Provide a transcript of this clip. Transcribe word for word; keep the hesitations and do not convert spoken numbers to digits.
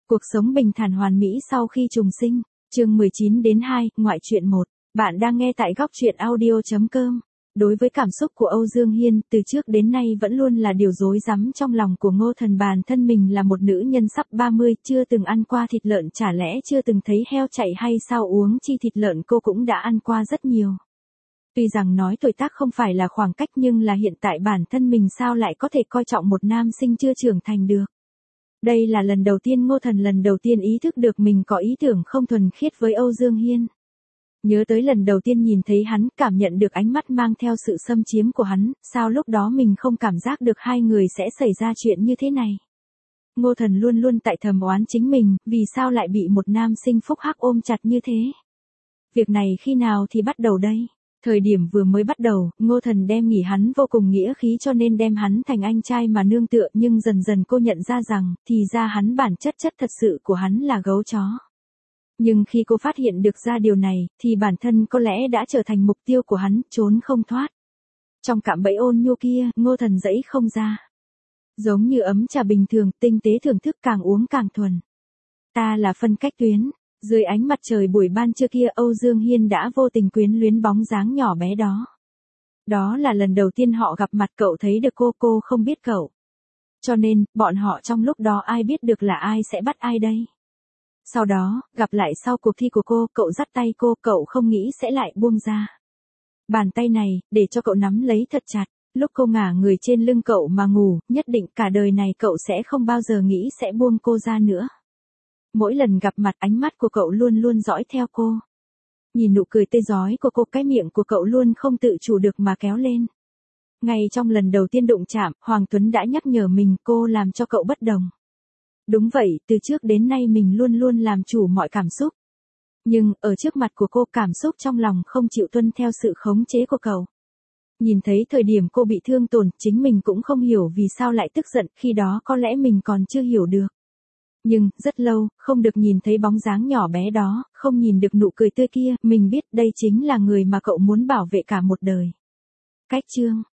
Cuộc sống bình thản hoàn mỹ sau khi trùng sinh. Chương mười chín đến hai, ngoại truyện một. Bạn đang nghe tại góc truyện audio chấm com. Đối với cảm xúc của Âu Dương Hiên, từ trước đến nay vẫn luôn là điều rối rắm trong lòng của Ngô Thần. Bản thân mình là một nữ nhân sắp ba mươi, chưa từng ăn qua thịt lợn, chả lẽ chưa từng thấy heo chạy hay sao, uống chi thịt lợn cô cũng đã ăn qua rất nhiều. Tuy rằng nói tuổi tác không phải là khoảng cách, nhưng là hiện tại bản thân mình sao lại có thể coi trọng một nam sinh chưa trưởng thành được. Đây là lần đầu tiên Ngô Thần lần đầu tiên ý thức được mình có ý tưởng không thuần khiết với Âu Dương Hiên. Nhớ tới lần đầu tiên nhìn thấy hắn, cảm nhận được ánh mắt mang theo sự xâm chiếm của hắn, sao lúc đó mình không cảm giác được hai người sẽ xảy ra chuyện như thế này. Ngô Thần luôn luôn tại thầm oán chính mình, vì sao lại bị một nam sinh phúc hắc ôm chặt như thế. Việc này khi nào thì bắt đầu đây? Thời điểm vừa mới bắt đầu, Ngô Thần đem nghĩ hắn vô cùng nghĩa khí cho nên đem hắn thành anh trai mà nương tựa, nhưng dần dần cô nhận ra rằng, thì ra hắn bản chất chất thật sự của hắn là gấu chó. Nhưng khi cô phát hiện được ra điều này, thì bản thân có lẽ đã trở thành mục tiêu của hắn, trốn không thoát. Trong cạm bẫy ôn nhu kia, Ngô Thần dẫy không ra. Giống như ấm trà bình thường, tinh tế thưởng thức, càng uống càng thuần. Ta là phân cách tuyến. Dưới ánh mặt trời buổi ban trưa kia, Âu Dương Hiên đã vô tình quyến luyến bóng dáng nhỏ bé đó. Đó là lần đầu tiên họ gặp mặt, cậu thấy được cô, cô không biết cậu. Cho nên, bọn họ trong lúc đó ai biết được là ai sẽ bắt ai đây. Sau đó, gặp lại sau cuộc thi của cô, cậu dắt tay cô, cậu không nghĩ sẽ lại buông ra. Bàn tay này, để cho cậu nắm lấy thật chặt. Lúc cô ngả người trên lưng cậu mà ngủ, nhất định cả đời này cậu sẽ không bao giờ nghĩ sẽ buông cô ra nữa. Mỗi lần gặp mặt, ánh mắt của cậu luôn luôn dõi theo cô. Nhìn nụ cười tươi rói của cô, cái miệng của cậu luôn không tự chủ được mà kéo lên. Ngay trong lần đầu tiên đụng chạm, Hoàng Tuấn đã nhắc nhở mình, cô làm cho cậu bất đồng. Đúng vậy, từ trước đến nay mình luôn luôn làm chủ mọi cảm xúc. Nhưng, ở trước mặt của cô, cảm xúc trong lòng không chịu tuân theo sự khống chế của cậu. Nhìn thấy thời điểm cô bị thương tổn, chính mình cũng không hiểu vì sao lại tức giận, khi đó có lẽ mình còn chưa hiểu được. Nhưng, rất lâu, không được nhìn thấy bóng dáng nhỏ bé đó, không nhìn được nụ cười tươi kia, mình biết đây chính là người mà cậu muốn bảo vệ cả một đời. Cách chương.